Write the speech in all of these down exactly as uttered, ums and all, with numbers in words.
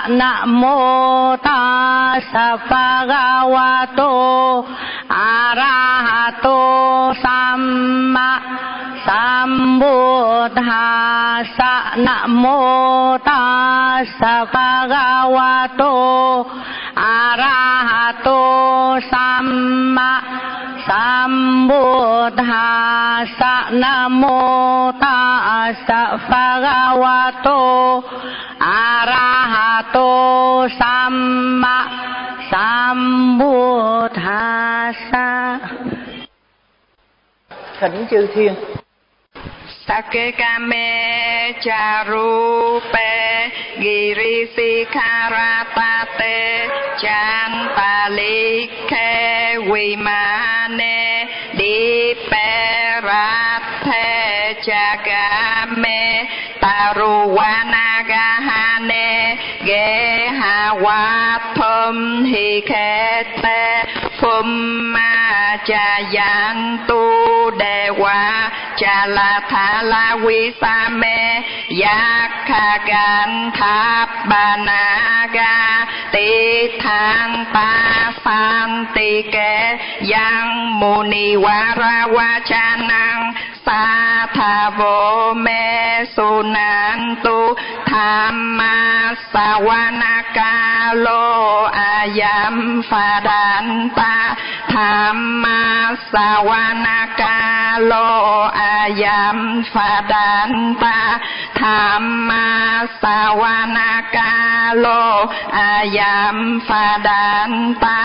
Namo tassa bhagavato arahato samma sambuddhassa. Namo tassa bhagavato arahato samma sambuddhassa. Namo tassa bhagavato arahato samma sambuddhassa. Thỉnh chư thiên. Sakekame charupe girisikaratate chantalike vimane diperathe chagame taruvanagahane gehawathum hikete phumma chayantu dewa chalathala visame yakhagan thapanaga tithang pasantike yang munivaravachanang sathavo me sunantu thamma savanakalo ayam phadanta thamma savanakalo ayam phadanta thamma savanakalo ayam phadanta.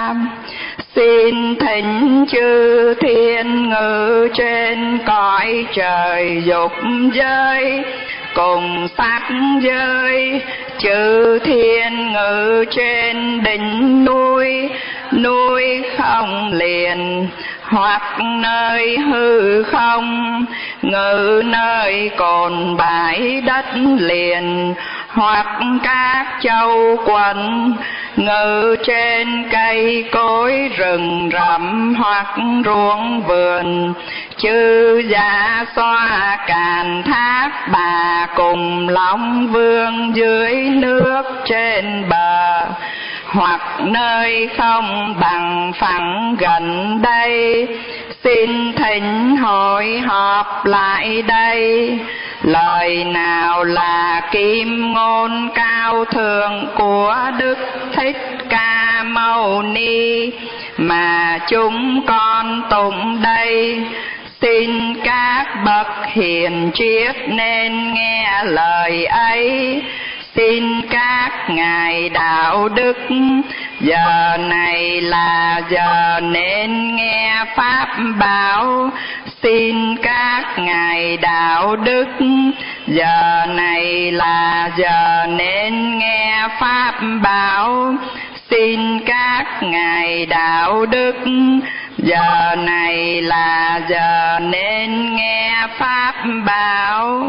Xin thỉnh chư thiên ngự trên cõi trời dục giới cùng sắc giới, chư thiên ngự trên đỉnh núi, núi không liền hoặc nơi hư không, ngự nơi cồn bãi đất liền hoặc các châu quận, ngự trên cây cối rừng rậm hoặc ruộng vườn, chư dạ xoa càn thác bà cùng long vương dưới nước trên bờ, hoặc nơi không bằng phẳng gần đây. Xin thỉnh hội họp lại đây. Lời nào là kim ngôn cao thượng của Đức Thích Ca Mâu Ni mà chúng con tụng đây? Xin các bậc hiền triết nên nghe lời ấy. Xin các ngài đạo đức, giờ này là giờ nên nghe pháp bảo. Xin các ngài đạo đức, giờ này là giờ nên nghe pháp bảo. Xin các ngài đạo đức, giờ này là giờ nên nghe pháp bảo.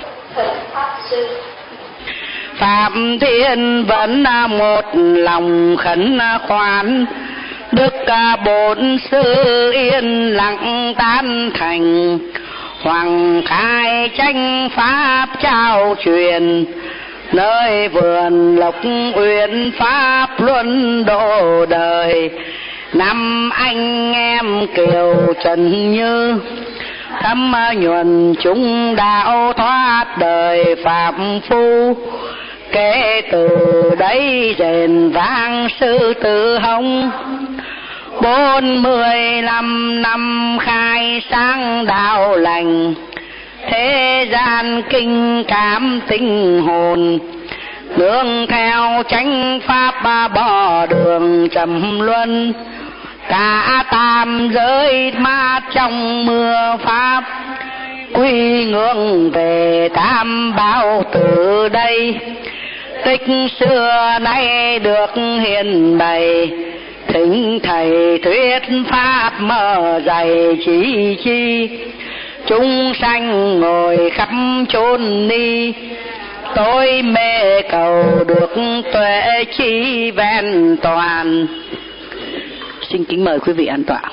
Phạm Thiên vẫn một lòng khẩn khoản, Đức Bổn Sư yên lặng tán thành. Hoàng khai tranh pháp trao truyền, nơi vườn Lộc Uyển pháp luân độ đời. Năm anh em Kiều Trần Như, thâm nhuần chúng đạo thoát đời phạm phu. Kể từ đấy rền vang sư tử hồng, bốn mươi lăm năm khai sáng đạo lành. Thế gian kinh cảm tinh hồn, nương theo chánh pháp bỏ đường trầm luân. Cả tam giới mát trong mưa pháp, quy ngưỡng về tam bảo từ đây. Tích xưa nay được hiền bày, thỉnh thầy thuyết pháp mở dày chỉ chi. Chúng sanh ngồi khắp chốn ni, tôi mê cầu được tuệ chi vẹn toàn. Xin kính mời quý vị an tọa.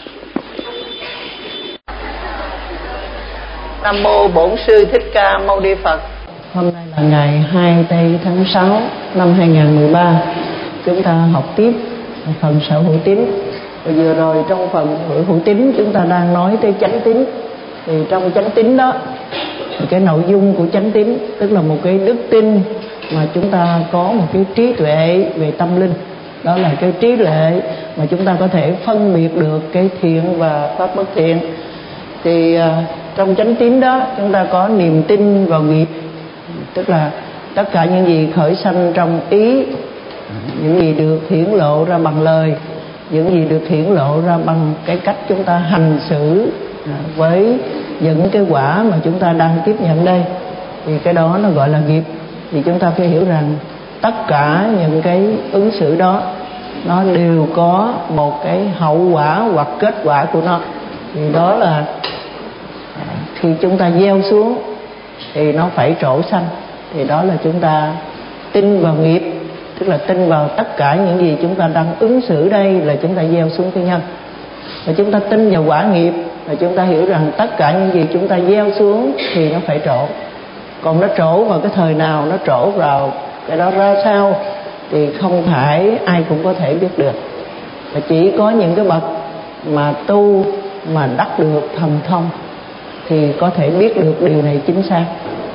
Nam mô Bổn Sư Thích Ca Mâu Ni Phật. Hôm nay là ngày hai tây tháng sáu năm hai nghìn không trăm mười ba, chúng ta học tiếp phần sở hữu tín. Và vừa rồi trong phần sở hữu tín chúng ta đang nói tới chánh tín. Thì trong chánh tín đó, thì cái nội dung của chánh tín tức là một cái đức tin mà chúng ta có một cái trí tuệ về tâm linh. Đó là cái trí tuệ mà chúng ta có thể phân biệt được cái thiện và pháp bất thiện. Thì uh, trong chánh tín đó chúng ta có niềm tin vào nghiệp, tức là tất cả những gì khởi sanh trong ý, những gì được hiển lộ ra bằng lời, những gì được hiển lộ ra bằng cái cách chúng ta hành xử với những cái quả mà chúng ta đang tiếp nhận đây, thì cái đó nó gọi là nghiệp. Thì chúng ta phải hiểu rằng tất cả những cái ứng xử đó nó đều có một cái hậu quả hoặc kết quả của nó. Thì đó là khi chúng ta gieo xuống thì nó phải trổ xanh. Thì đó là chúng ta tin vào nghiệp, tức là tin vào tất cả những gì chúng ta đang ứng xử đây là chúng ta gieo xuống cái nhân. Và chúng ta tin vào quả nghiệp là chúng ta hiểu rằng tất cả những gì chúng ta gieo xuống thì nó phải trổ. Còn nó trổ vào cái thời nào, nó trổ vào cái đó ra sao thì không phải ai cũng có thể biết được. Và chỉ có những cái bậc mà tu mà đắc được thần thông thì có thể biết được điều này chính xác.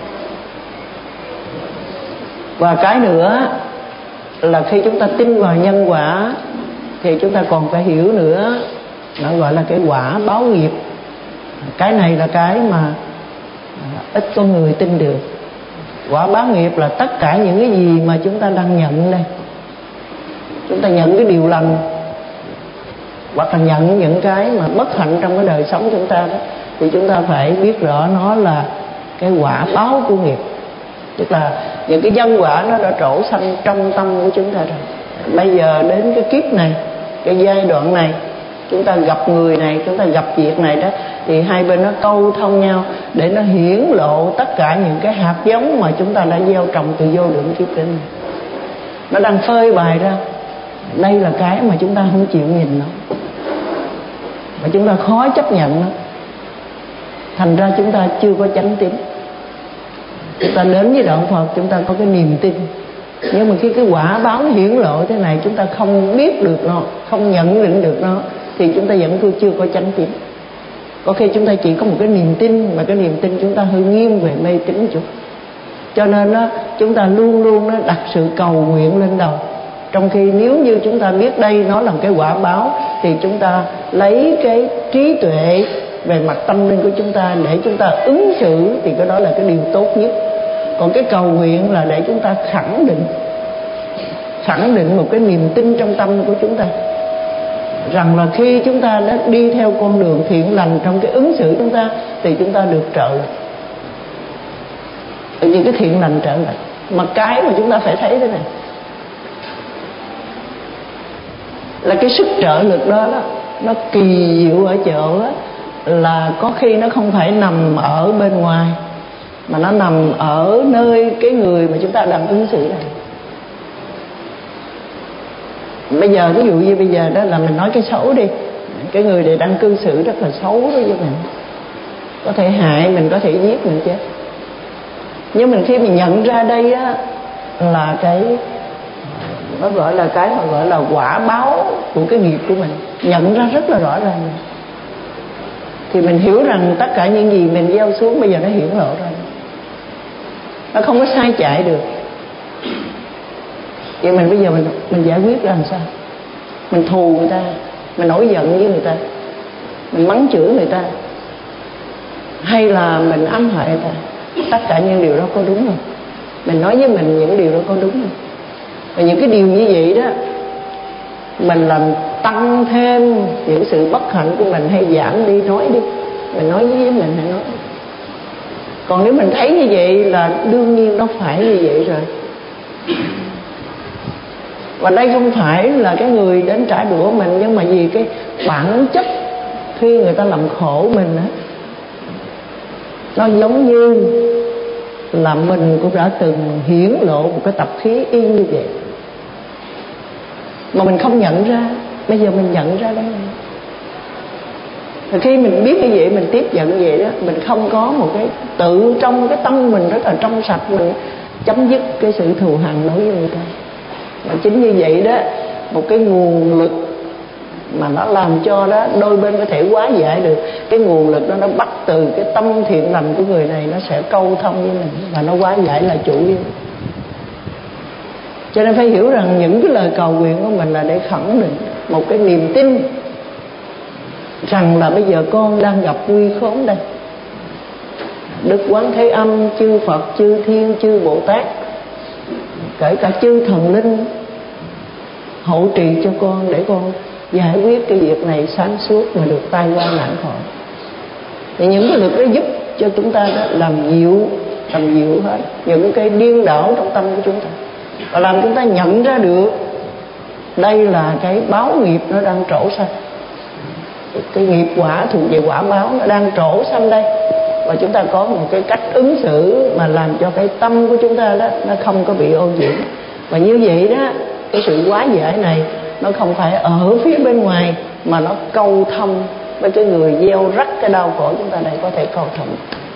Và cái nữa là khi chúng ta tin vào nhân quả thì chúng ta còn phải hiểu nữa, nó gọi là cái quả báo nghiệp. Cái này là cái mà ít có người tin được. Quả báo nghiệp là tất cả những cái gì mà chúng ta đang nhận đây. Chúng ta nhận cái điều lành hoặc là nhận những cái mà bất hạnh trong cái đời sống chúng ta đó, thì chúng ta phải biết rõ nó là cái quả báo của nghiệp. Tức là những cái nhân quả nó đã trổ sanh trong tâm của chúng ta rồi. Bây giờ đến cái kiếp này, cái giai đoạn này, chúng ta gặp người này, chúng ta gặp việc này đó, thì hai bên nó câu thông nhau để nó hiển lộ tất cả những cái hạt giống mà chúng ta đã gieo trồng từ vô lượng kiếp đến này. Nó đang phơi bày ra. Đây là cái mà chúng ta không chịu nhìn nó, mà chúng ta khó chấp nhận nó. Thành ra chúng ta chưa có chánh tín. Chúng ta đến với đạo Phật chúng ta có cái niềm tin, nhưng mà khi cái quả báo nó hiển lộ thế này chúng ta không biết được nó, không nhận định được nó, thì chúng ta vẫn chưa có chánh tín. Có khi chúng ta chỉ có một cái niềm tin, mà cái niềm tin chúng ta hơi nghiêng về mê tín một chút. Cho nên đó, chúng ta luôn luôn nó đặt sự cầu nguyện lên đầu. Trong khi nếu như chúng ta biết đây nó là một cái quả báo, thì chúng ta lấy cái trí tuệ về mặt tâm linh của chúng ta để chúng ta ứng xử, thì cái đó là cái điều tốt nhất. Còn cái cầu nguyện là để chúng ta khẳng định khẳng định một cái niềm tin trong tâm của chúng ta, rằng là khi chúng ta đã đi theo con đường thiện lành trong cái ứng xử chúng ta, thì chúng ta được trợ lực. Tự nhiên cái thiện lành trợ lực. Mà cái mà chúng ta phải thấy thế này là cái sức trợ lực đó, đó nó kỳ diệu ở chỗ đó, là có khi nó không phải nằm ở bên ngoài, mà nó nằm ở nơi cái người mà chúng ta đang ứng xử này. Bây giờ ví dụ như bây giờ đó là mình nói cái xấu đi, cái người này đang cư xử rất là xấu đối với mình, có thể hại mình, có thể giết mình chết. Nhưng mình khi mình nhận ra đây á, là cái nó gọi là cái mà gọi là quả báo của cái nghiệp của mình, nhận ra rất là rõ ràng, thì mình hiểu rằng tất cả những gì mình gieo xuống bây giờ nó hiển lộ ra, nó không có sai chạy được. Vậy mình bây giờ mình mình giải quyết ra làm sao? Mình thù người ta, mình nổi giận với người ta, mình mắng chửi người ta, hay là mình ám hại người ta? Tất cả những điều đó có đúng không? Mình nói với mình những điều đó có đúng không? Và những cái điều như vậy đó, mình làm tăng thêm những sự bất hạnh của mình hay giảm đi, nói đi, mình nói với mình hay nói. Còn nếu mình thấy như vậy là đương nhiên nó phải như vậy rồi. Và đây không phải là cái người đến trả đũa mình, nhưng mà vì cái bản chất khi người ta làm khổ mình á, nó giống như là mình cũng đã từng hiển lộ một cái tập khí y như vậy, mà mình không nhận ra. Bây giờ mình nhận ra đây. Và khi mình biết như vậy, mình tiếp nhận vậy đó, mình không có một cái tự trong cái tâm mình rất là trong sạch, mình chấm dứt cái sự thù hằn đối với người ta. Và chính như vậy đó, một cái nguồn lực mà nó làm cho đó đôi bên có thể hóa giải được, cái nguồn lực đó nó bắt từ cái tâm thiện lành của người này, nó sẽ câu thông với mình và nó hóa giải là chủ yếu. Cho nên phải hiểu rằng những cái lời cầu nguyện của mình là để khẳng định một cái niềm tin rằng là bây giờ con đang gặp nguy khốn đây. Đức Quán Thế Âm, chư Phật, chư Thiên, chư Bồ Tát, kể cả chư thần linh hỗ trì cho con để con giải quyết cái việc này sáng suốt mà được tai qua nạn khỏi. Thì những cái lực đó giúp cho chúng ta đó làm dịu, làm dịu hết những cái điên đảo trong tâm của chúng ta, và làm chúng ta nhận ra được đây là cái báo nghiệp nó đang trổ sanh. Cái nghiệp quả thuộc về quả báo nó đang trổ sanh đây, và chúng ta có một cái cách ứng xử mà làm cho cái tâm của chúng ta đó nó không có bị ô nhiễm. Và như vậy đó, cái sự hóa giải này nó không phải ở phía bên ngoài, mà nó câu thông với cái người gieo rắc cái đau khổ chúng ta đây, có thể câu thông.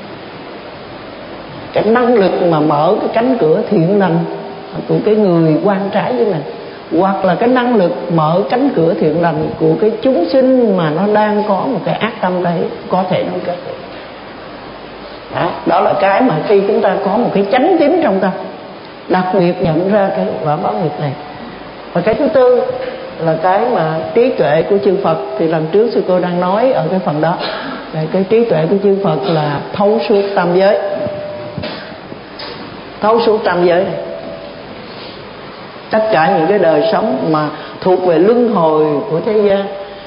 Cái năng lực mà mở cái cánh cửa thiện lành của cái người quan trái với mình, hoặc là cái năng lực mở cánh cửa thiện lành của cái chúng sinh mà nó đang có một cái ác tâm đấy, có thể nó kết được. Đó, đó là cái mà khi chúng ta có một cái chánh tín trong tâm, đặc biệt nhận ra cái quả báo nghiệp này. Và cái thứ tư là cái mà trí tuệ của chư Phật. Thì lần trước sư cô đang nói ở cái phần đó, là cái trí tuệ của chư Phật là thấu suốt tam giới. Thấu suốt tam giới này, tất cả những cái đời sống mà thuộc về luân hồi của thế gian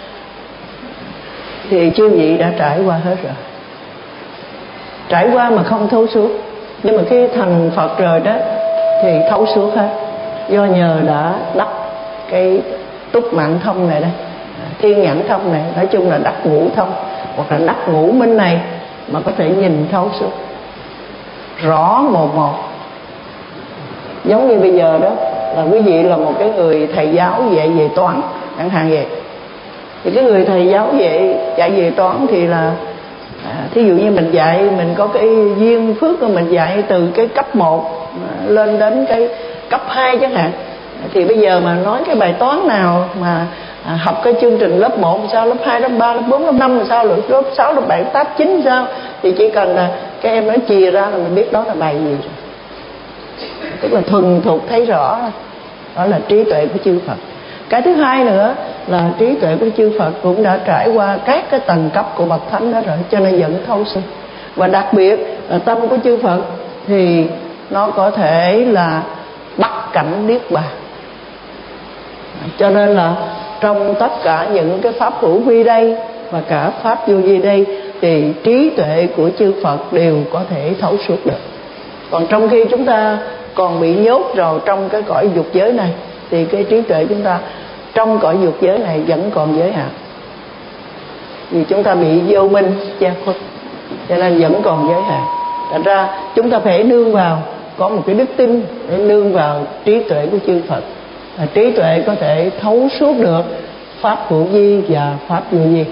thì chư vị đã trải qua hết rồi. Trải qua mà không thấu suốt, nhưng mà khi thành Phật rồi đó thì thấu suốt hết, do nhờ đã đắc cái túc mạng thông này đây, thiên nhãn thông này, nói chung là đắc ngũ thông hoặc là đắc ngũ minh này, mà có thể nhìn thấu suốt rõ một một. Giống như bây giờ đó là quý vị là một cái người thầy giáo dạy về toán chẳng hạn vậy, thì cái người thầy giáo dạy dạy về toán thì là à, thí dụ như mình dạy, mình có cái duyên phước của mình dạy từ cái cấp một lên đến cái cấp hai chẳng hạn, thì bây giờ mà nói cái bài toán nào mà à, học cái chương trình lớp một sao, lớp hai, lớp ba, lớp bốn, lớp năm là sao, lớp sáu, lớp bảy, lớp tám, chín sao, thì chỉ cần là các em nói chìa ra là mình biết đó là bài gì rồi. Tức là thuần thục thấy rõ. Đó là trí tuệ của chư Phật. Cái thứ hai nữa là trí tuệ của chư Phật cũng đã trải qua các cái tầng cấp của bậc thánh đó rồi, cho nên dẫn thấu suốt. Và đặc biệt là tâm của chư Phật thì nó có thể là bắt cảnh niết bàn. Cho nên là trong tất cả những cái pháp hữu vi đây và cả pháp vô vi đây thì trí tuệ của chư Phật đều có thể thấu suốt được. Còn trong khi chúng ta còn bị nhốt rồi trong cái cõi dục giới này thì cái trí tuệ chúng ta trong cõi dục giới này vẫn còn giới hạn, vì chúng ta bị vô minh che khuất, cho nên vẫn còn giới hạn. Thành ra chúng ta phải nương vào, có một cái đức tin để nương vào trí tuệ của chư Phật. Và trí tuệ có thể thấu suốt được pháp hữu vi và pháp vô vi.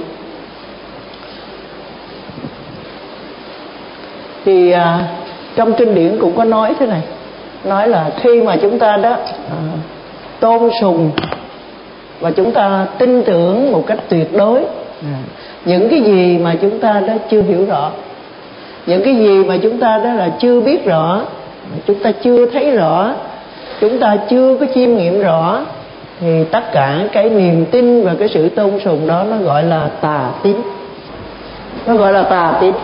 Thì à, trong kinh điển cũng có nói thế này, nói là khi mà chúng ta đó à, tôn sùng và chúng ta tin tưởng một cách tuyệt đối à, những cái gì mà chúng ta đó chưa hiểu rõ, những cái gì mà chúng ta đó là chưa biết rõ, chúng ta chưa thấy rõ, chúng ta chưa có chiêm nghiệm rõ, thì tất cả cái niềm tin và cái sự tôn sùng đó nó gọi là tà tín. Nó gọi là tà tín.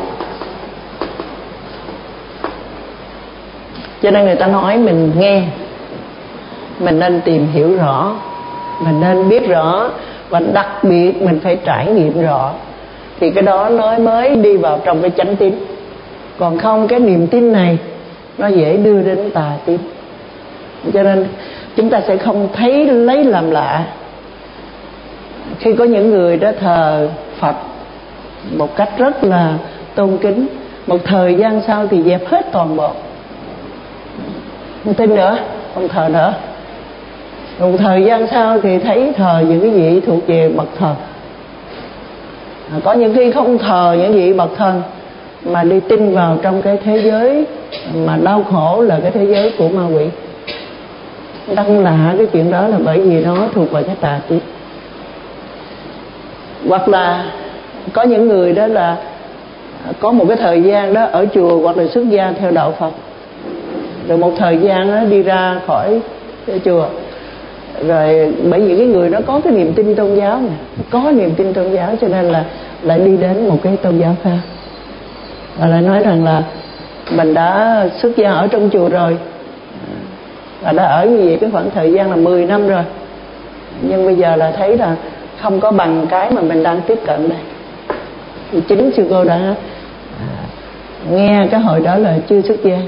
Cho nên người ta nói mình nghe, mình nên tìm hiểu rõ, mình nên biết rõ, và đặc biệt mình phải trải nghiệm rõ, thì cái đó nó mới đi vào trong cái chánh tín. Còn không cái niềm tin này nó dễ đưa đến tà tín. Cho nên chúng ta sẽ không thấy lấy làm lạ khi có những người đó thờ Phật một cách rất là tôn kính, một thời gian sau thì dẹp hết toàn bộ, không tin nữa, không thờ nữa. Một thời gian sau thì thấy thờ những cái vị thuộc về bậc thần. À, có những khi không thờ những vị bậc thần mà đi tin vào trong cái thế giới mà đau khổ là cái thế giới của ma quỷ. Người ta không lạ cái chuyện đó là bởi vì nó thuộc về cái tà tín. Hoặc là có những người đó là có một cái thời gian đó ở chùa hoặc là xuất gia theo đạo Phật, rồi một thời gian đó đi ra khỏi cái chùa, rồi bởi vì cái người đó có cái niềm tin tôn giáo này, có niềm tin tôn giáo cho nên là lại đi đến một cái tôn giáo khác và lại nói rằng là mình đã xuất gia ở trong chùa rồi và đã ở như vậy cái khoảng thời gian là mười năm rồi, nhưng bây giờ là thấy là không có bằng cái mà mình đang tiếp cận đây. Thì chính sư cô đã nghe cái hồi đó là chưa xuất gia,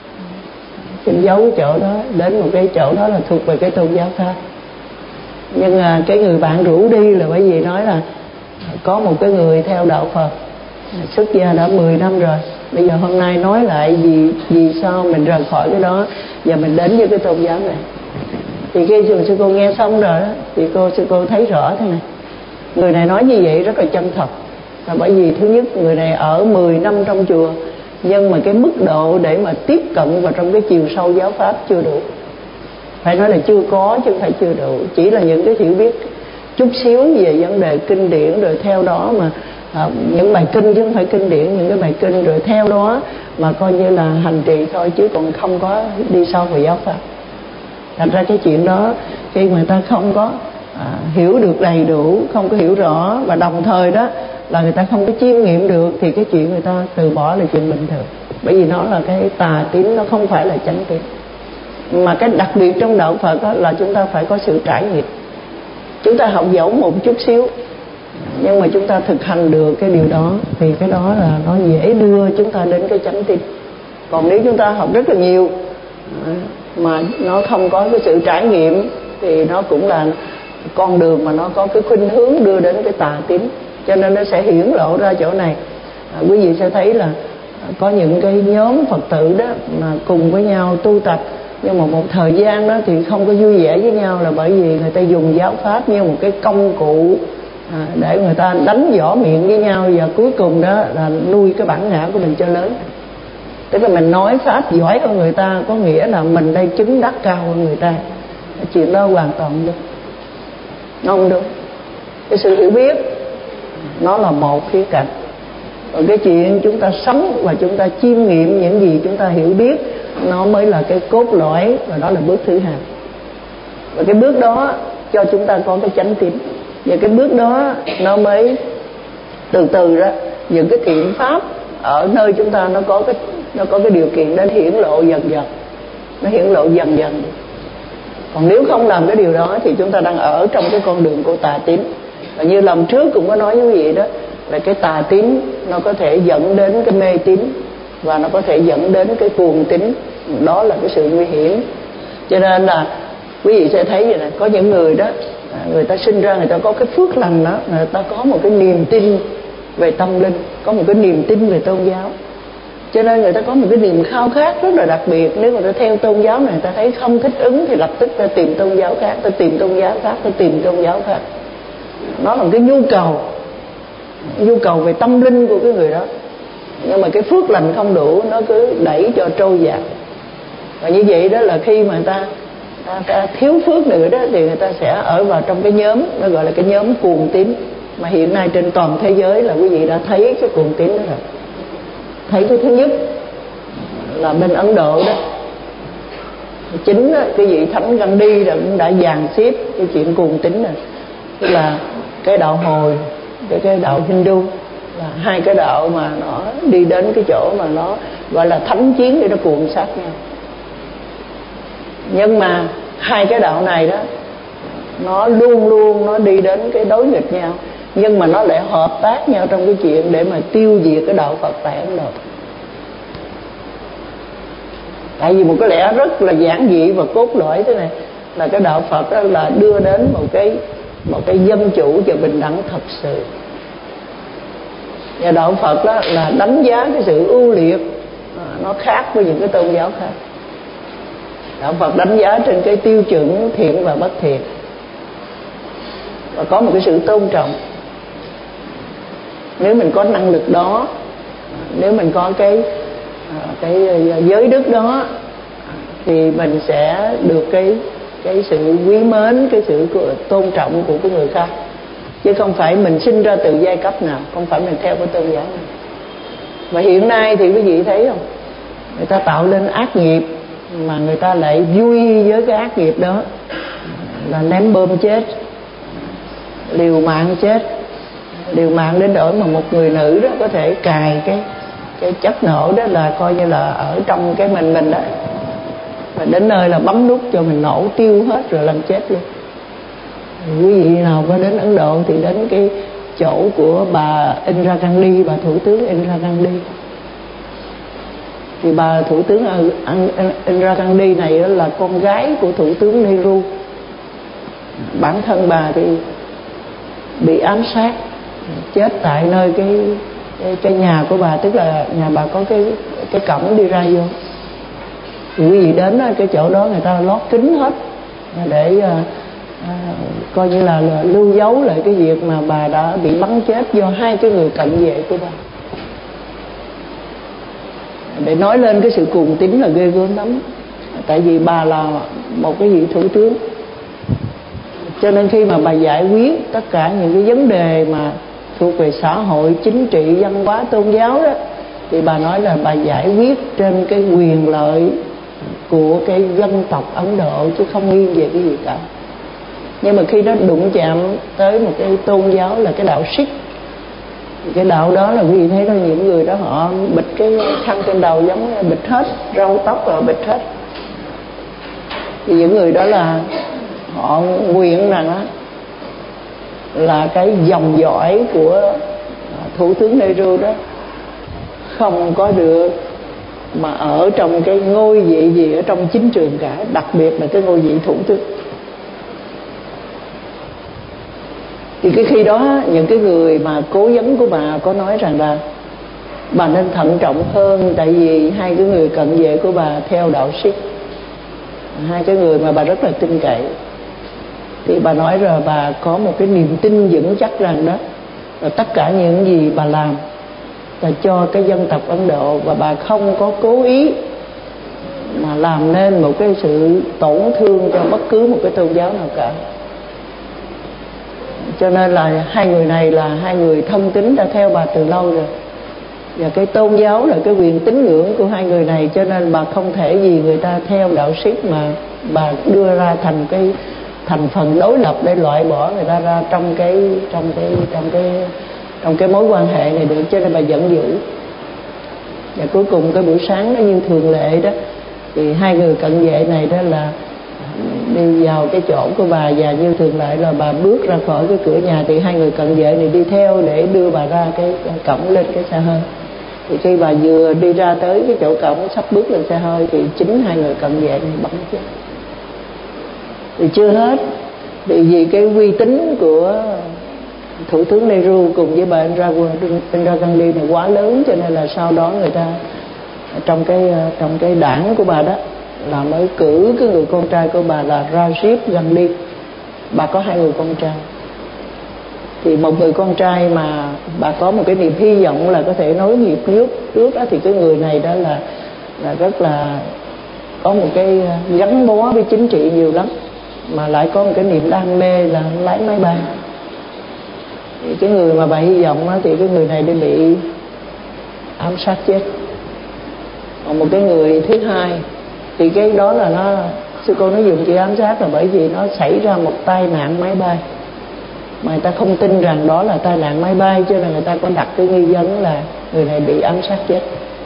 xin giấu cái chỗ đó, đến một cái chỗ đó là thuộc về cái tôn giáo khác. Nhưng mà cái người bạn rủ đi là bởi vì nói là có một cái người theo đạo Phật xuất gia đã mười năm rồi, bây giờ hôm nay nói lại vì vì sao mình rời khỏi cái đó và mình đến với cái tôn giáo này. Thì khi sư cô nghe xong rồi đó, thì cô sư cô thấy rõ thế này, người này nói như vậy rất là chân thật. Là bởi vì thứ nhất, người này ở mười năm trong chùa, nhưng mà cái mức độ để mà tiếp cận vào trong cái chiều sâu giáo pháp chưa đủ. Phải nói là chưa có chứ không phải chưa đủ, chỉ là những cái hiểu biết chút xíu về vấn đề kinh điển, rồi theo đó mà à, những bài kinh chứ không phải kinh điển, những cái bài kinh rồi theo đó mà coi như là hành trì thôi, chứ còn không có đi sâu vào giáo pháp. Thành ra cái chuyện đó khi người ta không có à, hiểu được đầy đủ, không có hiểu rõ, và đồng thời đó là người ta không có chiêm nghiệm được, thì cái chuyện người ta từ bỏ là chuyện bình thường. Bởi vì nó là cái tà tín, nó không phải là chánh tín. Mà cái đặc biệt trong đạo Phật đó là chúng ta phải có sự trải nghiệm. Chúng ta học dẫu một chút xíu, nhưng mà chúng ta thực hành được cái điều đó thì cái đó là nó dễ đưa chúng ta đến cái chánh tín. Còn nếu chúng ta học rất là nhiều mà nó không có cái sự trải nghiệm thì nó cũng là con đường mà nó có cái khuynh hướng đưa đến cái tà tín. Cho nên nó sẽ hiển lộ ra chỗ này. À, quý vị sẽ thấy là có những cái nhóm Phật tử đó mà cùng với nhau tu tập, nhưng mà một thời gian đó thì không có vui vẻ với nhau, là bởi vì người ta dùng giáo pháp như một cái công cụ à, để người ta đánh võ miệng với nhau, và cuối cùng đó là nuôi cái bản ngã của mình cho lớn. Tức là mình nói pháp giỏi hơn người ta, có nghĩa là mình đây chứng đắc cao hơn người ta. Chuyện đó hoàn toàn đúng, không đúng. Cái sự hiểu biết nó là một khía cạnh, còn cái chuyện chúng ta sống và chúng ta chiêm nghiệm những gì chúng ta hiểu biết nó mới là cái cốt lõi, và đó là bước thứ hai. Và cái bước đó cho chúng ta có cái chánh tín, và cái bước đó nó mới từ từ đó những cái thiện pháp ở nơi chúng ta nó có cái nó có cái điều kiện để hiển lộ dần dần, nó hiển lộ dần dần. Còn nếu không làm cái điều đó thì chúng ta đang ở trong cái con đường của tà tín. Và như lần trước cũng có nói với quý vị đó, là cái tà tín nó có thể dẫn đến cái mê tín, và nó có thể dẫn đến cái cuồng tín. Đó là cái sự nguy hiểm. Cho nên là quý vị sẽ thấy vậy này, có những người đó người ta sinh ra người ta có cái phước lành đó, người ta có một cái niềm tin về tâm linh, có một cái niềm tin về tôn giáo, cho nên người ta có một cái niềm khao khát rất là đặc biệt. Nếu người ta theo tôn giáo này, người ta thấy không thích ứng thì lập tức ta tìm tôn giáo khác, ta tìm tôn giáo khác, ta tìm tôn giáo khác. Nó là một cái nhu cầu, nhu cầu về tâm linh của cái người đó. Nhưng mà cái phước lành không đủ, nó cứ đẩy cho trôi dạt. Và như vậy đó là khi mà người ta, ta, ta thiếu phước nữa đó, thì người ta sẽ ở vào trong cái nhóm, nó gọi là cái nhóm cuồng tín. Mà hiện nay trên toàn thế giới là quý vị đã thấy cái cuồng tín đó rồi. Thấy cái thứ nhất là bên Ấn Độ đó, chính đó, cái vị Thánh Gandhi là cũng đã dàn xếp cái chuyện cuồng tín này. Tức là cái đạo Hồi, cái, cái đạo Hindu là hai cái đạo mà nó đi đến cái chỗ mà nó gọi là thánh chiến để nó cuồng sát nhau. Nhưng mà hai cái đạo này đó, nó luôn luôn nó đi đến cái đối nghịch nhau, nhưng mà nó lại hợp tác nhau trong cái chuyện để mà tiêu diệt cái đạo Phật tại Ấn Độ. Tại vì một cái lẽ rất là giản dị và cốt lõi thế này, là cái đạo Phật đó là đưa đến một cái một cái dân chủ và bình đẳng thật sự. Và đạo Phật đó là đánh giá cái sự ưu liệt nó khác với những cái tôn giáo khác. Đạo Phật đánh giá trên cái tiêu chuẩn thiện và bất thiện, và có một cái sự tôn trọng. Nếu mình có năng lực đó Nếu mình có cái cái giới đức đó thì mình sẽ được cái cái sự quý mến, cái sự tôn trọng của cái người khác, chứ không phải mình sinh ra từ giai cấp nào, không phải mình theo cái tôn giáo nào. Và hiện nay thì quý vị thấy không, người ta tạo lên ác nghiệp mà người ta lại vui với cái ác nghiệp đó, là ném bom chết, liều mạng chết, liều mạng đến nỗi mà một người nữ đó có thể cài cái cái chất nổ đó, là coi như là ở trong cái mình mình đó, và đến nơi là bấm nút cho mình nổ tiêu hết rồi làm chết luôn. Quý vị nào có đến Ấn Độ thì đến cái chỗ của bà Indira Gandhi, bà thủ tướng Indira Gandhi. Thì bà thủ tướng Indira Gandhi này là con gái của thủ tướng Nehru. Bản thân bà thì bị ám sát, chết tại nơi cái cái, cái nhà của bà, tức là nhà bà có cái cái cổng đi ra vô. Thì quý vị đến cái chỗ đó người ta lót kính hết để à, à, coi như là, là lưu dấu lại cái việc mà bà đã bị bắn chết do hai cái người cận vệ của bà, để nói lên cái sự cuồng tín là ghê gớm lắm. Tại vì bà là một cái vị thủ tướng, cho nên khi mà bà giải quyết tất cả những cái vấn đề mà thuộc về xã hội, chính trị, văn hóa, tôn giáo đó, thì bà nói là bà giải quyết trên cái quyền lợi của cái dân tộc Ấn Độ, chứ không nghiêng về cái gì cả. Nhưng mà khi nó đụng chạm tới một cái tôn giáo là cái đạo Sikh, thì cái đạo đó là quý vị thấy đó, những người đó họ bịt cái khăn trên đầu, giống bịt hết râu tóc rồi bịt hết. Thì những người đó là họ nguyện rằng á, là cái dòng dõi của thủ tướng Nehru đó không có được mà ở trong cái ngôi vị gì ở trong chính trường cả, đặc biệt là cái ngôi vị thủ tướng. Thì cái khi đó những cái người mà cố vấn của bà có nói rằng là bà nên thận trọng hơn, tại vì hai cái người cận vệ của bà theo đạo Sikh, hai cái người mà bà rất là tin cậy. Thì bà nói rồi bà có một cái niềm tin vững chắc rằng đó là tất cả những gì bà làm là cho cái dân tộc Ấn Độ, và bà không có cố ý mà làm nên một cái sự tổn thương cho bất cứ một cái tôn giáo nào cả. Cho nên là hai người này là hai người thân tín đã theo bà từ lâu rồi, và cái tôn giáo là cái quyền tín ngưỡng của hai người này, cho nên bà không thể vì người ta theo đạo Sikh mà bà đưa ra thành cái thành phần đối lập để loại bỏ người ta ra trong cái trong cái trong cái trong cái mối quan hệ này được. Cho nên bà giận dữ. Và cuối cùng cái buổi sáng đó như thường lệ đó, thì hai người cận vệ này đó là đi vào cái chỗ của bà, và như thường lệ là bà bước ra khỏi cái cửa nhà thì hai người cận vệ này đi theo để đưa bà ra cái cổng lên cái xe hơi. Thì khi bà vừa đi ra tới cái chỗ cổng sắp bước lên xe hơi thì chính hai người cận vệ này bắn chết. Thì chưa hết, thì vì cái uy tín của thủ tướng Nehru cùng với bà Indira Gandhi này quá lớn, cho nên là sau đó người ta trong cái trong cái đảng của bà đó là mới cử cái người con trai của bà là Rajiv Gandhi. Bà có hai người con trai, thì một người con trai mà bà có một cái niềm hy vọng là có thể nối nghiệp nước trước đó, thì cái người này đó là là rất là có một cái gắn bó với chính trị nhiều lắm, mà lại có một cái niềm đam mê là lái máy bay. Thì cái người mà bà hy vọng đó, thì cái người này đã bị ám sát chết. Còn một cái người thứ hai thì cái đó là nó, sư cô nói dùng chữ ám sát là bởi vì nó xảy ra một tai nạn máy bay mà người ta không tin rằng đó là tai nạn máy bay, cho nên người ta có đặt cái nghi vấn là người này bị ám sát chết.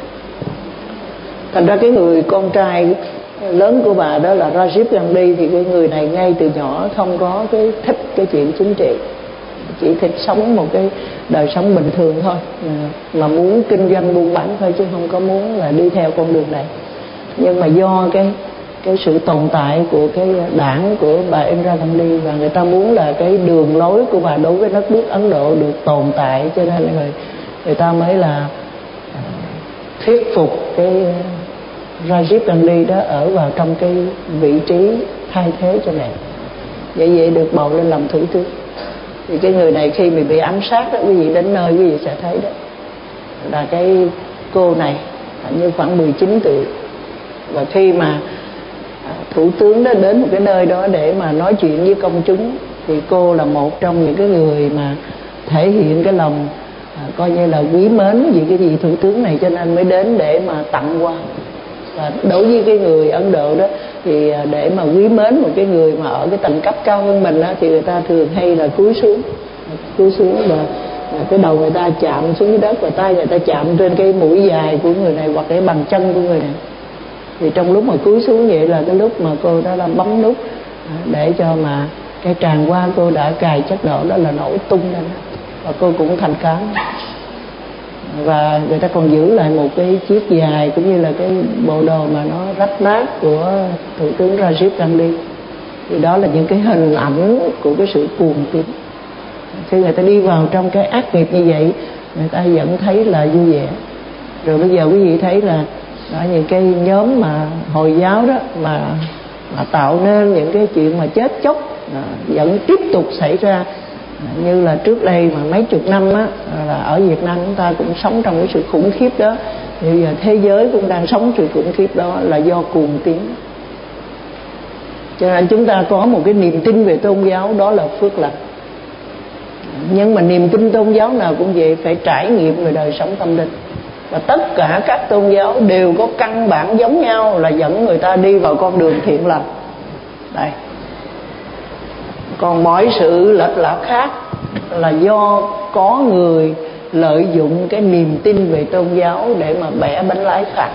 Thành ra cái người con trai lớn của bà đó là Rajiv Gandhi, thì cái người này ngay từ nhỏ không có cái thích cái chuyện chính trị, chỉ thích sống một cái đời sống bình thường thôi, mà muốn kinh doanh buôn bán thôi, chứ không có muốn là đi theo con đường này. Nhưng mà do cái cái sự tồn tại của cái đảng của bà Indira Gandhi, và người ta muốn là cái đường lối của bà đối với đất nước Ấn Độ được tồn tại, cho nên là người, người ta mới là thuyết phục cái Rajiv Gandhi đó ở vào trong cái vị trí thay thế cho mẹ, vậy vậy được bầu lên làm thủ tướng. Thì cái người này khi mình bị ám sát đó, quý vị đến nơi quý vị sẽ thấy đó, là cái cô này như khoảng mười chín tuổi. Và khi mà thủ tướng đó đến một cái nơi đó để mà nói chuyện với công chúng, thì cô là một trong những cái người mà thể hiện cái lòng à, coi như là quý mến vì cái vị thủ tướng này, cho nên mới đến để mà tặng quà. Và đối với cái người Ấn Độ đó thì để mà quý mến một cái người mà ở cái tầng cấp cao hơn mình đó, thì người ta thường hay là cúi xuống cúi xuống và cái đầu người ta chạm xuống dưới đất và tay người ta chạm trên cái mũi dài của người này hoặc cái bàn chân của người này. Thì trong lúc mà cúi xuống vậy là cái lúc mà cô đó là bấm nút để cho mà cái tràng hoa cô đã cài chất nổ đó là nổ tung lên, và cô cũng thành công. Và người ta còn giữ lại một cái chiếc dài cũng như là cái bộ đồ mà nó rách nát của thủ tướng Rajiv Gandhi. Thì đó là những cái hình ảnh của cái sự cuồng tín. Khi người ta đi vào trong cái ác nghiệp như vậy, người ta vẫn thấy là vui vẻ. Rồi bây giờ quý vị thấy là đó, những cái nhóm mà Hồi giáo đó mà, mà tạo nên những cái chuyện mà chết chóc đó, vẫn tiếp tục xảy ra. Như là trước đây mà mấy chục năm á, là ở Việt Nam chúng ta cũng sống trong cái sự khủng khiếp đó. Thì bây giờ thế giới cũng đang sống sự khủng khiếp đó là do cuồng tín. Cho nên chúng ta có một cái niềm tin về tôn giáo, đó là phước lành. Nhưng mà niềm tin tôn giáo nào cũng vậy, phải trải nghiệm về đời sống tâm linh. Và tất cả các tôn giáo đều có căn bản giống nhau là dẫn người ta đi vào con đường thiện lành. Đây. Còn mọi sự lệch lạc khác là do có người lợi dụng cái niềm tin về tôn giáo để mà bẻ bánh lái phạt.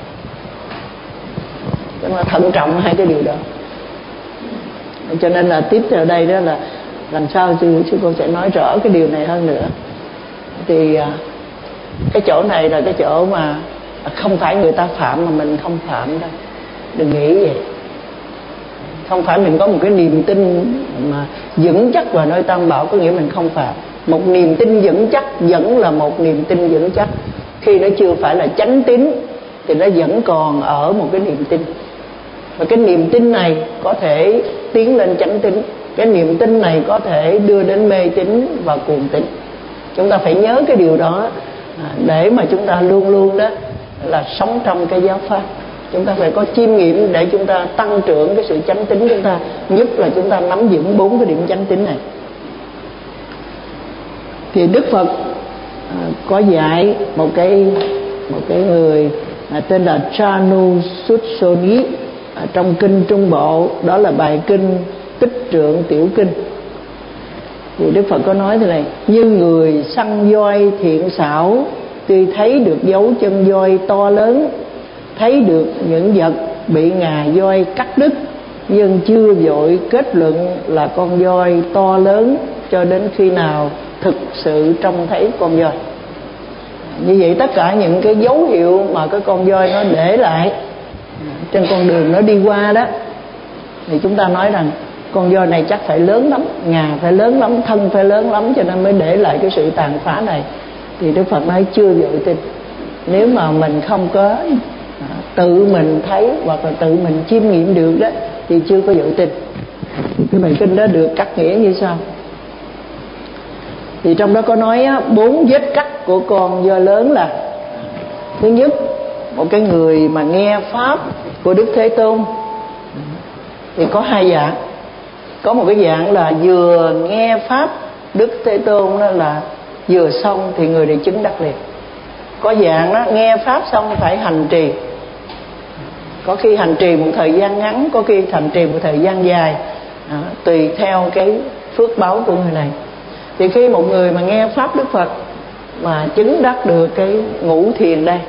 Cho nên thận trọng hai cái điều đó. Cho nên là tiếp theo đây đó là làm sao sư, sư cô sẽ nói rõ cái điều này hơn nữa. Thì cái chỗ này là cái chỗ mà không phải người ta phạm mà mình không phạm đâu. Đừng nghĩ vậy. Không phải mình có một cái niềm tin mà vững chắc vào nơi tam bảo có nghĩa mình không phạm. Một niềm tin vững chắc vẫn là một niềm tin vững chắc. Khi nó chưa phải là chánh tín thì nó vẫn còn ở một cái niềm tin. Và cái niềm tin này có thể tiến lên chánh tín. Cái niềm tin này có thể đưa đến mê tín và cuồng tín. Chúng ta phải nhớ cái điều đó để mà chúng ta luôn luôn đó là sống trong cái giáo pháp. Chúng ta phải có chiêm nghiệm để chúng ta tăng trưởng cái sự chánh tín chúng ta, nhất là chúng ta nắm vững bốn cái điểm chánh tín này. Thì Đức Phật à, có dạy một cái một cái người à, tên là Chanu Sutsoni à, trong kinh Trung Bộ, đó là bài kinh Tích Trượng Tiểu Kinh. Thì Đức Phật có nói thế này: như người săn voi thiện xảo, tuy thấy được dấu chân voi to lớn, thấy được những vật bị ngà voi cắt đứt, nhưng chưa vội kết luận là con voi to lớn cho đến khi nào thực sự trông thấy con voi. Như vậy tất cả những cái dấu hiệu mà cái con voi nó để lại trên con đường nó đi qua đó, thì chúng ta nói rằng con voi này chắc phải lớn lắm, ngà phải lớn lắm, thân phải lớn lắm, cho nên mới để lại cái sự tàn phá này. Thì Đức Phật nói chưa vội tin. Nếu mà mình không có tự mình thấy hoặc là tự mình chiêm nghiệm được đó thì chưa có vội tin. Cái bài kinh đó được cắt nghĩa như sau. Thì trong đó có nói bốn vết cắt của con voi lớn là: thứ nhất, một cái người mà nghe pháp của Đức Thế Tôn thì có hai dạng. Có một cái dạng là vừa nghe pháp Đức Thế Tôn đó là vừa xong thì người này chứng đắc liền. Có dạng đó nghe pháp xong phải hành trì, có khi hành trì một thời gian ngắn, có khi hành trì một thời gian dài, à, tùy theo cái phước báo của người này. Thì khi một người mà nghe pháp Đức Phật mà chứng đắc được cái ngũ thiền đây,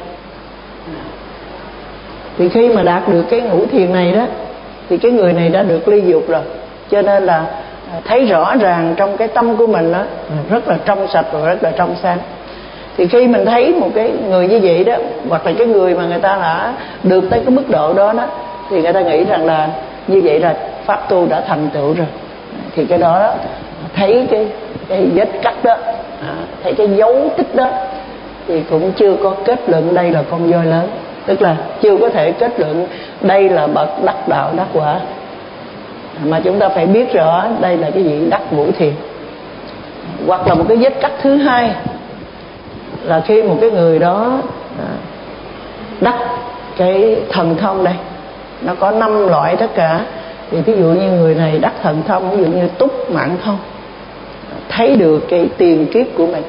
thì khi mà đạt được cái ngũ thiền này đó thì cái người này đã được ly dục rồi. Cho nên là thấy rõ ràng trong cái tâm của mình đó rất là trong sạch và rất là trong sáng. Thì khi mình thấy một cái người như vậy đó, hoặc là cái người mà người ta đã được tới cái mức độ đó đó, thì người ta nghĩ rằng là như vậy là pháp tu đã thành tựu rồi. Thì cái đó, đó thấy cái, cái vết cắt đó, thấy cái dấu tích đó, thì cũng chưa có kết luận đây là con voi lớn. Tức là chưa có thể kết luận đây là bậc đắc đạo đắc quả, mà chúng ta phải biết rõ đây là cái vị đắc ngũ thiền. Hoặc là một cái vết cắt thứ hai là khi một cái người đó đắc cái thần thông đây, nó có năm loại tất cả. Thì ví dụ như người này đắc thần thông, ví dụ như túc mạng thông, thấy được cái tiền kiếp của mình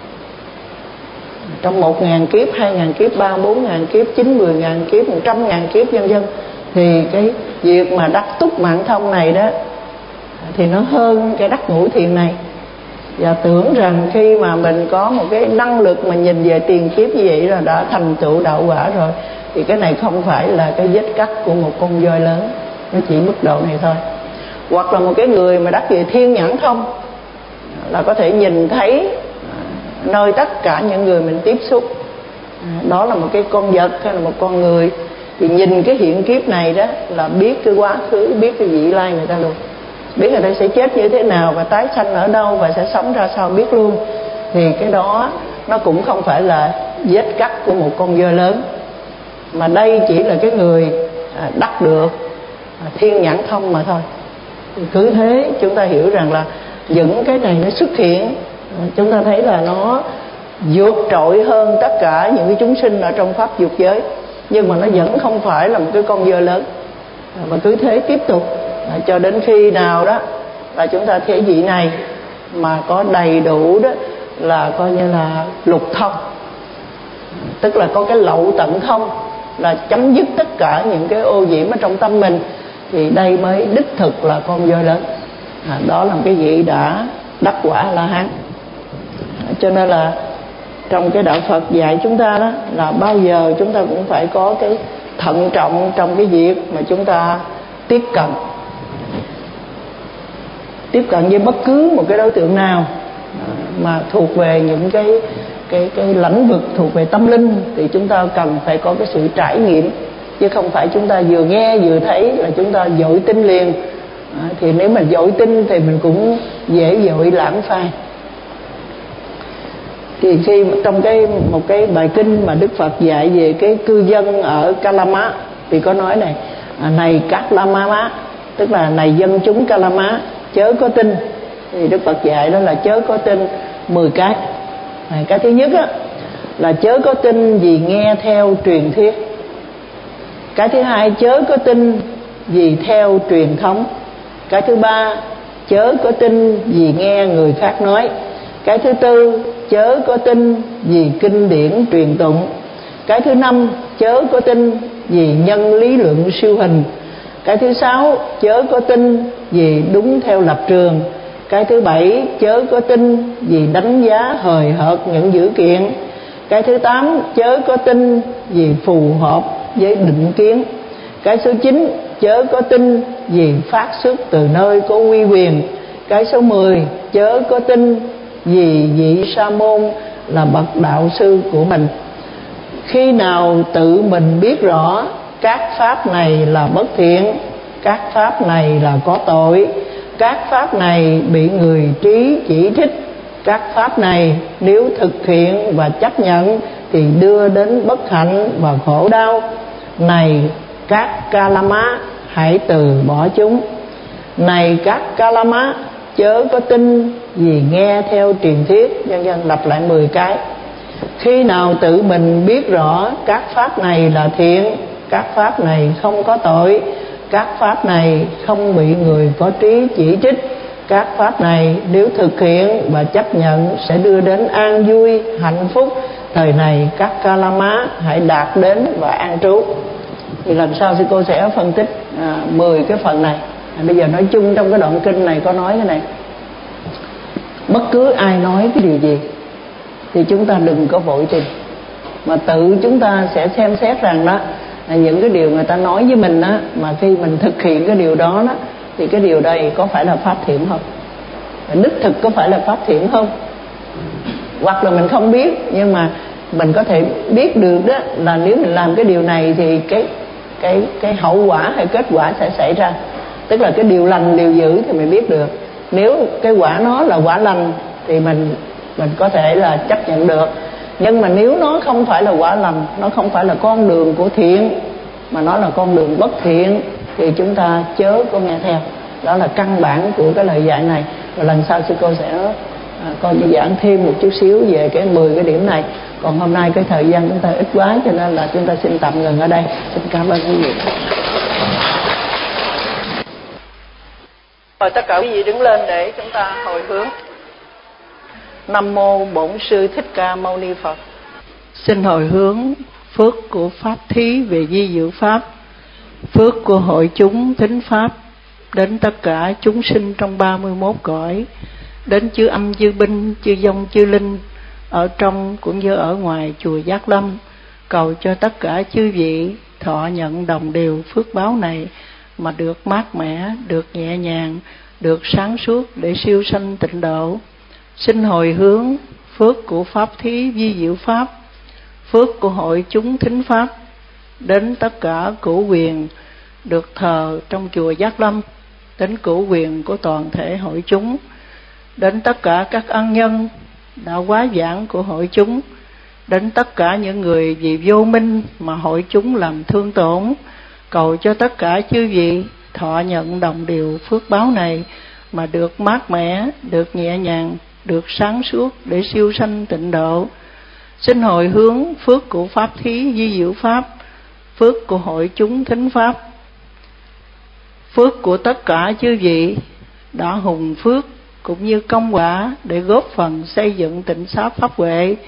trong một ngàn kiếp, hai ngàn kiếp, ba bốn ngàn kiếp, chín mười ngàn kiếp, một trăm ngàn kiếp, vân vân. Thì cái việc mà đắc túc mạng thông này đó thì nó hơn cái đắc ngũ thiền này. Và tưởng rằng khi mà mình có một cái năng lực mà nhìn về tiền kiếp như vậy là đã thành tựu đạo quả rồi, thì cái này không phải là cái vết cắt của một con voi lớn, nó chỉ mức độ này thôi. Hoặc là một cái người mà đắc về thiên nhãn thông, là có thể nhìn thấy nơi tất cả những người mình tiếp xúc, đó là một cái con vật hay là một con người, thì nhìn cái hiện kiếp này đó là biết cái quá khứ, biết cái vị lai người ta luôn, biết người ta sẽ chết như thế nào và tái sanh ở đâu và sẽ sống ra sao biết luôn. Thì cái đó nó cũng không phải là vết cắt của một con voi lớn, mà đây chỉ là cái người đắc được thiên nhãn thông mà thôi. Thì cứ thế chúng ta hiểu rằng là những cái này nó xuất hiện, chúng ta thấy là nó vượt trội hơn tất cả những cái chúng sinh ở trong pháp dục giới, nhưng mà nó vẫn không phải là một cái con voi lớn. Và cứ thế tiếp tục cho đến khi nào đó là chúng ta thấy vị này mà có đầy đủ đó là coi như là lục thông, tức là có cái lậu tận thông, là chấm dứt tất cả những cái ô nhiễm ở trong tâm mình, thì đây mới đích thực là con voi lớn. À, đó là cái vị đã đắc quả La Hán. À, cho nên là trong cái đạo Phật dạy chúng ta đó là bao giờ chúng ta cũng phải có cái thận trọng trong cái việc mà chúng ta tiếp cận tiếp cận với bất cứ một cái đối tượng nào mà thuộc về những cái cái cái lĩnh vực thuộc về tâm linh, thì chúng ta cần phải có cái sự trải nghiệm, chứ không phải chúng ta vừa nghe vừa thấy là chúng ta vội tin liền. À, thì nếu mà vội tin thì mình cũng dễ vội lãng phai. Thì khi trong cái một cái bài kinh mà Đức Phật dạy về cái cư dân ở Kalama thì có nói này: à, này các Lama, tức là này dân chúng Kalama, chớ có tin. Thì Đức Phật dạy đó là chớ có tin mười cái. À, cái thứ nhất á, là chớ có tin vì nghe theo truyền thuyết. Cái thứ hai, chớ có tin vì theo truyền thống. Cái thứ ba, chớ có tin vì nghe người khác nói. Cái thứ tư, chớ có tin vì kinh điển truyền tụng. Cái thứ năm, chớ có tin vì nhân lý luận siêu hình. Cái thứ sáu, chớ có tin vì đúng theo lập trường. Cái thứ bảy, chớ có tin vì đánh giá hời hợt những dữ kiện. Cái thứ tám, chớ có tin vì phù hợp với định kiến. Cái số chín, chớ có tin vì phát xuất từ nơi có uy quyền. Cái số mười, chớ có tin vì vị sa môn là bậc đạo sư của mình. Khi nào tự mình biết rõ các pháp này là bất thiện, các pháp này là có tội, các pháp này bị người trí chỉ trích, các pháp này nếu thực hiện và chấp nhận thì đưa đến bất hạnh và khổ đau, này các Kalama, hãy từ bỏ chúng. Này các Kalama, chớ có tin vì nghe theo truyền thuyết, vân vân, lặp lại mười cái. Khi nào tự mình biết rõ các pháp này là thiện, các pháp này không có tội, các pháp này không bị người có trí chỉ trích, các pháp này nếu thực hiện và chấp nhận sẽ đưa đến an vui, hạnh phúc, thời này các Kalama hãy đạt đến và an trú. Thì làm sao sư cô sẽ phân tích à, mười cái phần này. À, bây giờ nói chung trong cái đoạn kinh này có nói cái này: bất cứ ai nói cái điều gì thì chúng ta đừng có vội tin, mà tự chúng ta sẽ xem xét rằng đó là những cái điều người ta nói với mình đó, mà khi mình thực hiện cái điều đó đó thì cái điều này có phải là pháp thiện không, đích thực có phải là pháp thiện không. Hoặc là mình không biết, nhưng mà mình có thể biết được đó là nếu mình làm cái điều này thì cái cái cái hậu quả hay kết quả sẽ xảy ra. Tức là cái điều lành điều dữ thì mình biết được. Nếu cái quả nó là quả lành thì mình mình có thể là chấp nhận được. Nhưng mà nếu nó không phải là quả lành, nó không phải là con đường của thiện, mà nó là con đường bất thiện, thì chúng ta chớ có nghe theo. Đó là căn bản của cái lời dạy này. Và lần sau sư cô sẽ à, coi như giảng thêm một chút xíu về cái mười cái điểm này. Còn hôm nay cái thời gian chúng ta ít quá cho nên là chúng ta xin tạm ngừng ở đây. Xin cảm ơn quý vị. Mời tất cả quý vị đứng lên để chúng ta hồi hướng. Nam mô Bổn Sư Thích Ca Mâu Ni Phật. Xin hồi hướng phước của pháp thí về di diệu pháp, phước của hội chúng thính pháp đến tất cả chúng sinh trong ba mươi mốt cõi, đến chư âm chư binh chư vong chư linh ở trong cũng như ở ngoài chùa Giác Lâm, cầu cho tất cả chư vị thọ nhận đồng đều phước báo này mà được mát mẻ, được nhẹ nhàng, được sáng suốt để siêu sanh tịnh độ. Xin hồi hướng phước của pháp thí vi diệu pháp, phước của hội chúng thính pháp đến tất cả cửu quyền được thờ trong chùa Giác Lâm, đến cửu quyền của toàn thể hội chúng, đến tất cả các ân nhân đã quá giảng của hội chúng, đến tất cả những người vì vô minh mà hội chúng làm thương tổn, cầu cho tất cả chư vị thọ nhận đồng điều phước báo này mà được mát mẻ, được nhẹ nhàng, được sáng suốt để siêu sanh tịnh độ. Xin hồi hướng phước của pháp thí di diệu pháp, phước của hội chúng thính pháp, phước của tất cả chư vị đã hùng phước cũng như công quả để góp phần xây dựng tịnh xá pháp huệ,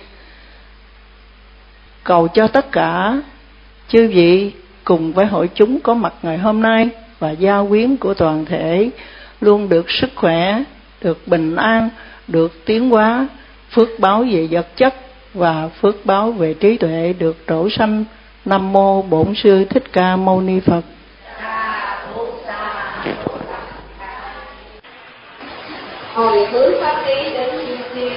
cầu cho tất cả chư vị cùng với hội chúng có mặt ngày hôm nay và gia quyến của toàn thể luôn được sức khỏe, được bình an, được tiến hóa, phước báo về vật chất và phước báo về trí tuệ được trổ sanh. Nam mô Bổn Sư Thích Ca Mâu Ni Phật. Hồi hướng pháp lý đến chư thiên,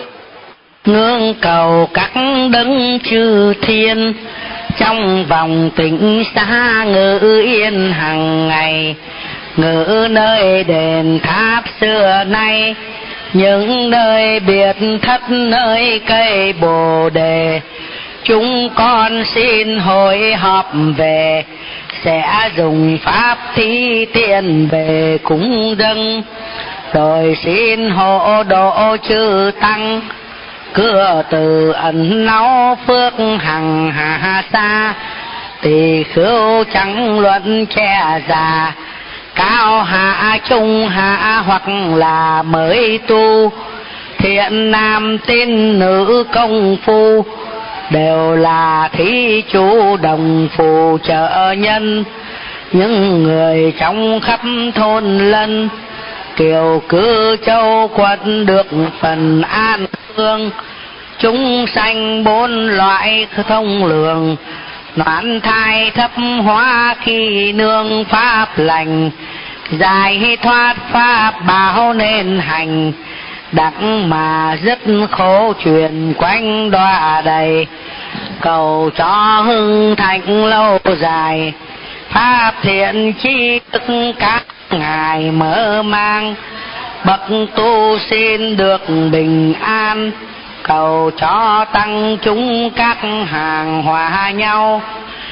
ngưỡng cầu các đấng chư thiên trong vòng tịnh xá ngự yên hằng ngày, ngự nơi đền tháp xưa nay, những nơi biệt thất nơi cây bồ đề. Chúng con xin hội họp về, sẽ dùng pháp thí tiền về cúng dâng, rồi xin hộ độ chư tăng, cửa từ ẩn náu phước hằng hà xa. Tỳ khưu chẳng luận che già, cao hạ trung hạ hoặc là mới tu, thiện nam tín nữ công phu, đều là thí chủ đồng phù trợ nhân. Những người trong khắp thôn lân, kiều cư châu quận được phần an phương. Chúng sanh bốn loại thông lường, noãn thai thấp hóa khi nương pháp lành, giải thoát pháp bảo nên hành, đặng mà dứt khổ truyền quanh đọa đầy. Cầu cho hưng thịnh lâu dài, pháp thiện chi tức các ngài mở mang, bậc tu xin được bình an. Cầu cho tăng chúng các hàng hòa nhau,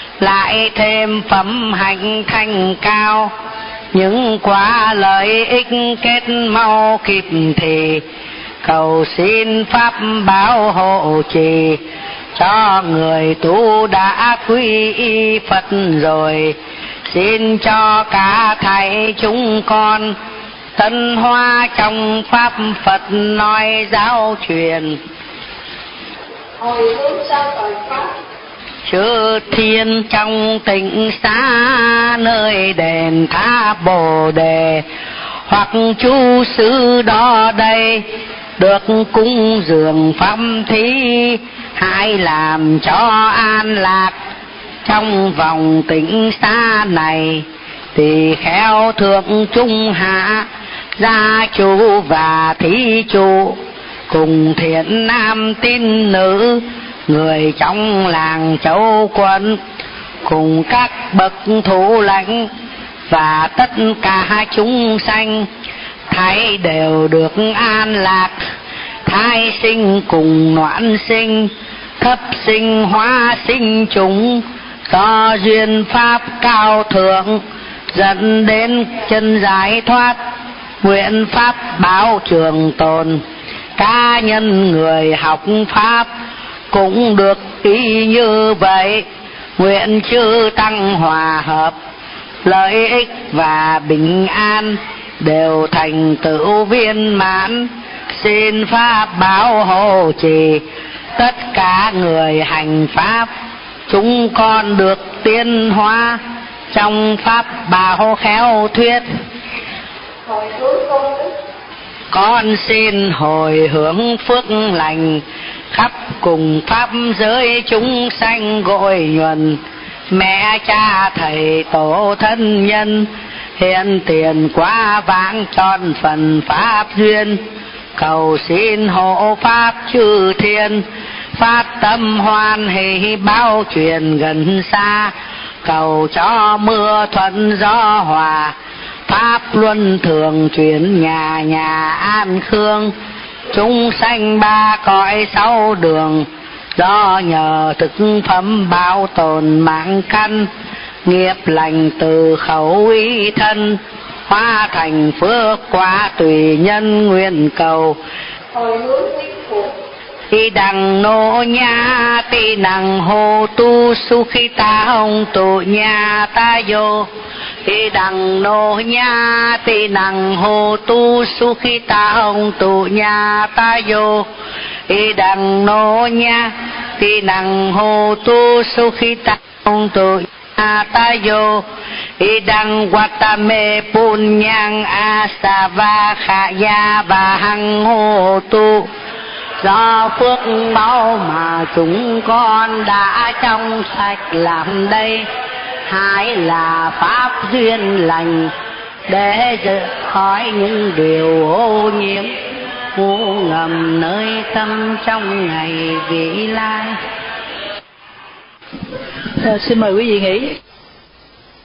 lại thêm phẩm hạnh thanh cao, những quả lợi ích kết mau kịp thì. Cầu xin pháp bảo hộ trì, cho người tu đã quy y Phật rồi. Xin cho cả thầy chúng con tân hoa trong pháp Phật nói giáo truyền. hồi hướng sao tội pháp, chư thiên trong tịnh xá nơi đền tháp bồ đề, hoặc chú sư đó đây được cúng dường pháp thí, hãy làm cho an lạc trong vòng tịnh xá này. Tỳ kheo thượng trung hạ, gia chủ và thí chủ, cùng thiện nam tín nữ, người trong làng châu quận, cùng các bậc thủ lãnh và tất cả chúng sanh, thấy đều được an lạc. Thai sinh cùng noãn sinh, thấp sinh hóa sinh chúng, do duyên pháp cao thượng dẫn đến chân giải thoát, nguyện pháp báo trường tồn. Cá nhân người học pháp cũng được y như vậy. Nguyện chư tăng hòa hợp, lợi ích và bình an đều thành tựu viên mãn. Xin pháp bảo hộ trì tất cả người hành pháp, chúng con được tiến hóa trong pháp bảo khéo thuyết. Hồi hướng công đức, con xin hồi hướng phước lành khắp cùng pháp giới chúng sanh gội nhuần. Mẹ cha thầy tổ thân nhân hiện tiền quá vãng tròn phần pháp duyên, cầu xin hộ pháp chư thiên phát tâm hoan hỷ bao truyền gần xa. Cầu cho mưa thuận gió hòa, pháp luân thường chuyển nhà nhà an khương. Chúng sanh ba cõi sáu đường, do nhờ thực phẩm bảo tồn mạng căn. Nghiệp lành từ khẩu ý thân, hóa thành phước quả tùy nhân nguyện cầu. hồi hướng tích phục, Ti đằng nô nha ti đằng hồ tu su khi ta hồng tu nha ta vô. Ti đằng nô nha ti đằng hồ tu su khi ta hồng tu nha ta vô. Ti đằng nô nha ti đằng hồ tu su khi ta hồng tu nha ta vô. Ti đằng watame punyang asava khaya và hằng hồ tu. Do phước báu mà chúng con đã trong sạch làm đây, hai là pháp duyên lành để rời khỏi những điều ô nhiễm ngu ngầm nơi tâm trong ngày vị lai. À, xin mời quý vị nghỉ.